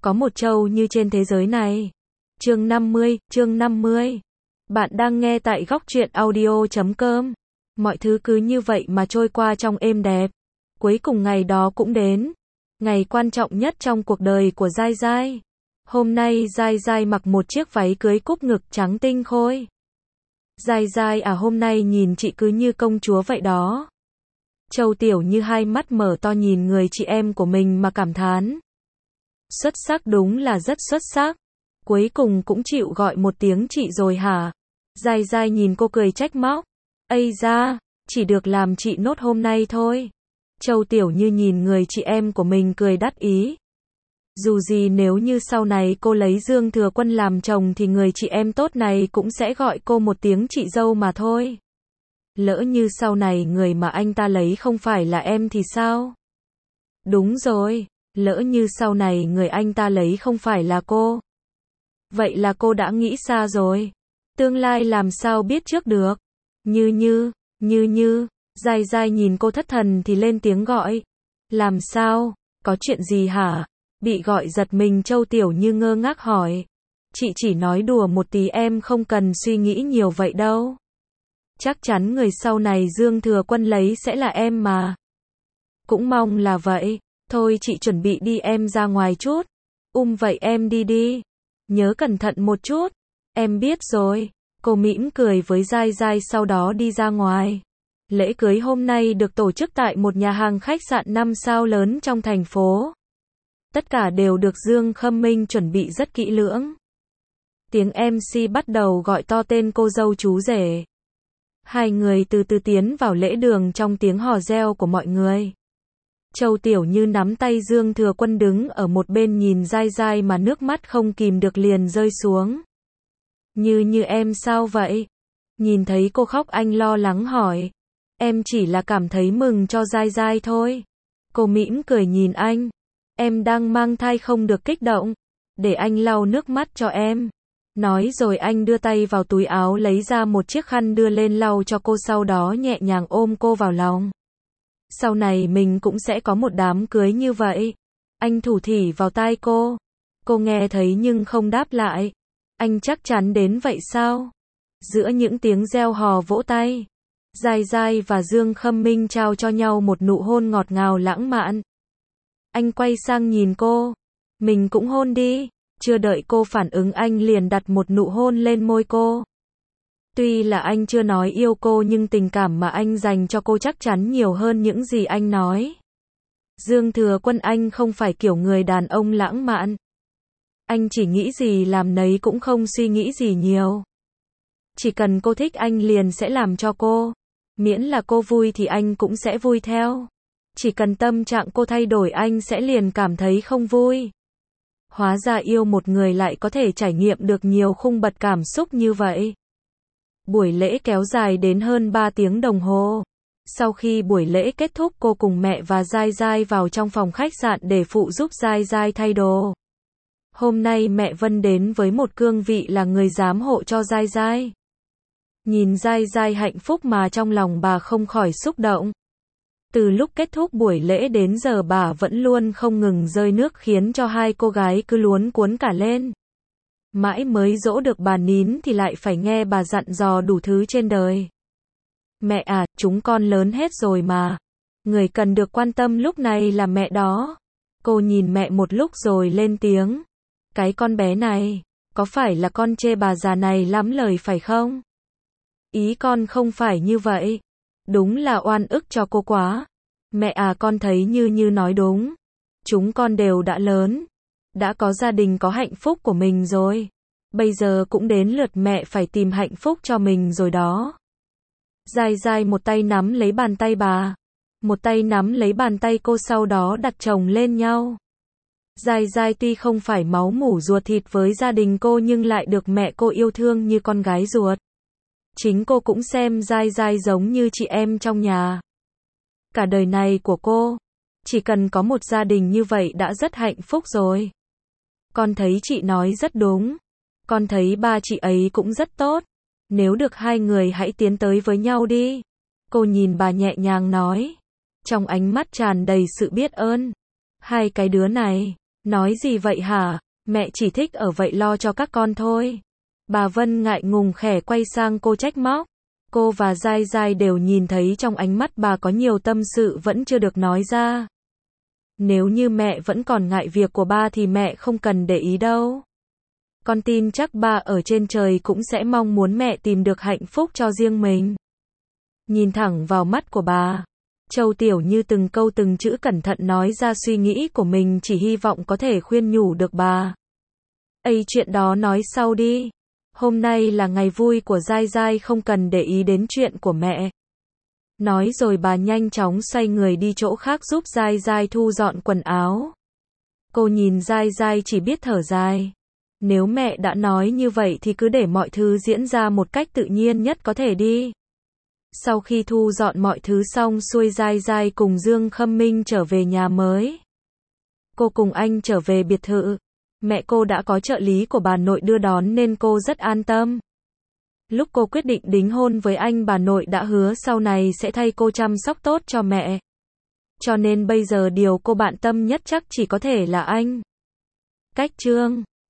có một Châu Như trên thế giới này. Chương 50. Bạn đang nghe tại góc truyện audio.com. Mọi thứ cứ như vậy mà trôi qua trong êm đẹp. Cuối cùng ngày đó cũng đến. Ngày quan trọng nhất trong cuộc đời của Giai Giai. Hôm nay Giai Giai mặc một chiếc váy cưới cúp ngực trắng tinh khôi. Giai Giai hôm nay nhìn chị cứ như công chúa vậy đó. Châu Tiểu Như hai mắt mở to nhìn người chị em của mình mà cảm thán. Xuất sắc, đúng là rất xuất sắc. Cuối cùng cũng chịu gọi một tiếng chị rồi hả? Giai Giai nhìn cô cười trách móc. Ây da, chỉ được làm chị nốt hôm nay thôi. Châu Tiểu Như nhìn người chị em của mình cười đắc ý. Dù gì nếu như sau này cô lấy Dương Thừa Quân làm chồng thì người chị em tốt này cũng sẽ gọi cô một tiếng chị dâu mà thôi. Lỡ như sau này người mà anh ta lấy không phải là em thì sao? Đúng rồi, lỡ như sau này người anh ta lấy không phải là cô. Vậy là cô đã nghĩ xa rồi. Tương lai làm sao biết trước được. Như, Giai Giai nhìn cô thất thần thì lên tiếng gọi. Làm sao? Có chuyện gì hả? Bị gọi giật mình Châu Tiểu Như ngơ ngác hỏi. Chị chỉ nói đùa một tí, em không cần suy nghĩ nhiều vậy đâu. Chắc chắn người sau này Dương Thừa Quân lấy sẽ là em mà. Cũng mong là vậy. Thôi chị chuẩn bị đi, em ra ngoài chút. Vậy em đi. Nhớ cẩn thận một chút. Em biết rồi. Cô mỉm cười với Giai Giai sau đó đi ra ngoài. Lễ cưới hôm nay được tổ chức tại một nhà hàng khách sạn 5 sao lớn trong thành phố. Tất cả đều được Dương Khâm Minh chuẩn bị rất kỹ lưỡng. Tiếng MC bắt đầu gọi to tên cô dâu chú rể. Hai người từ từ tiến vào lễ đường trong tiếng hò reo của mọi người. Châu Tiểu Như nắm tay Dương Thừa Quân đứng ở một bên nhìn Giai Giai mà nước mắt không kìm được liền rơi xuống. Như em sao vậy? Nhìn thấy cô khóc anh lo lắng hỏi. Em chỉ là cảm thấy mừng cho Giai Giai thôi. Cô mỉm cười nhìn anh. Em đang mang thai không được kích động. Để anh lau nước mắt cho em. Nói rồi anh đưa tay vào túi áo lấy ra một chiếc khăn đưa lên lau cho cô, sau đó nhẹ nhàng ôm cô vào lòng. Sau này mình cũng sẽ có một đám cưới như vậy. Anh thủ thỉ vào tai cô. Cô nghe thấy nhưng không đáp lại. Anh chắc chắn đến vậy sao? Giữa những tiếng reo hò vỗ tay, Giai Giai và Dương Khâm Minh trao cho nhau một nụ hôn ngọt ngào lãng mạn. Anh quay sang nhìn cô. Mình cũng hôn đi. Chưa đợi cô phản ứng anh liền đặt một nụ hôn lên môi cô. Tuy là anh chưa nói yêu cô nhưng tình cảm mà anh dành cho cô chắc chắn nhiều hơn những gì anh nói. Dương Thừa Quân anh không phải kiểu người đàn ông lãng mạn. Anh chỉ nghĩ gì làm nấy, cũng không suy nghĩ gì nhiều. Chỉ cần cô thích anh liền sẽ làm cho cô. Miễn là cô vui thì anh cũng sẽ vui theo. Chỉ cần tâm trạng cô thay đổi anh sẽ liền cảm thấy không vui. Hóa ra yêu một người lại có thể trải nghiệm được nhiều khung bậc cảm xúc như vậy. Buổi lễ kéo dài đến hơn 3 tiếng đồng hồ. Sau khi buổi lễ kết thúc, cô cùng mẹ và Giai Giai vào trong phòng khách sạn để phụ giúp Giai Giai thay đồ. Hôm nay mẹ Vân đến với một cương vị là người giám hộ cho Giai Giai. Nhìn Giai Giai hạnh phúc mà trong lòng bà không khỏi xúc động. Từ lúc kết thúc buổi lễ đến giờ bà vẫn luôn không ngừng rơi nước khiến cho hai cô gái cứ luống cuống cả lên. Mãi mới dỗ được bà nín thì lại phải nghe bà dặn dò đủ thứ trên đời. Mẹ à, chúng con lớn hết rồi mà. Người cần được quan tâm lúc này là mẹ đó. Cô nhìn mẹ một lúc rồi lên tiếng. Cái con bé này, có phải là con chê bà già này lắm lời phải không? Ý con không phải như vậy. Đúng là oan ức cho cô quá. Mẹ à, con thấy Như nói đúng. Chúng con đều đã lớn. Đã có gia đình, có hạnh phúc của mình rồi. Bây giờ cũng đến lượt mẹ phải tìm hạnh phúc cho mình rồi đó. Giai Giai một tay nắm lấy bàn tay bà. Một tay nắm lấy bàn tay cô, sau đó đặt chồng lên nhau. Giai Giai tuy không phải máu mủ ruột thịt với gia đình cô nhưng lại được mẹ cô yêu thương như con gái ruột. Chính cô cũng xem Giai Giai giống như chị em trong nhà. Cả đời này của cô, chỉ cần có một gia đình như vậy đã rất hạnh phúc rồi. Con thấy chị nói rất đúng. Con thấy ba chị ấy cũng rất tốt. Nếu được hai người hãy tiến tới với nhau đi. Cô nhìn bà nhẹ nhàng nói. Trong ánh mắt tràn đầy sự biết ơn. Hai cái đứa này, Nói gì vậy hả? Mẹ chỉ thích ở vậy lo cho các con thôi. Bà Vân ngại ngùng khẽ quay sang cô trách móc. Cô và Giai Giai đều nhìn thấy trong ánh mắt bà có nhiều tâm sự vẫn chưa được nói ra. Nếu như mẹ vẫn còn ngại việc của ba thì mẹ không cần để ý đâu. Con tin chắc ba ở trên trời cũng sẽ mong muốn mẹ tìm được hạnh phúc cho riêng mình. Nhìn thẳng vào mắt của bà, Châu Tiểu Như từng câu từng chữ cẩn thận nói ra suy nghĩ của mình, chỉ hy vọng có thể khuyên nhủ được bà. Ây, chuyện đó nói sau đi. Hôm nay là ngày vui của Giai Giai, không cần để ý đến chuyện của mẹ. Nói rồi bà nhanh chóng xoay người đi chỗ khác giúp Giai Giai thu dọn quần áo. Cô nhìn Giai Giai chỉ biết thở dài. Nếu mẹ đã nói như vậy thì cứ để mọi thứ diễn ra một cách tự nhiên nhất có thể đi. Sau khi thu dọn mọi thứ xong xuôi, Giai Giai cùng Dương Khâm Minh trở về nhà mới. Cô cùng anh trở về biệt thự. Mẹ cô đã có trợ lý của bà nội đưa đón nên cô rất an tâm. Lúc cô quyết định đính hôn với anh, bà nội đã hứa sau này sẽ thay cô chăm sóc tốt cho mẹ. Cho nên bây giờ điều cô bận tâm nhất chắc chỉ có thể là anh. Cách chương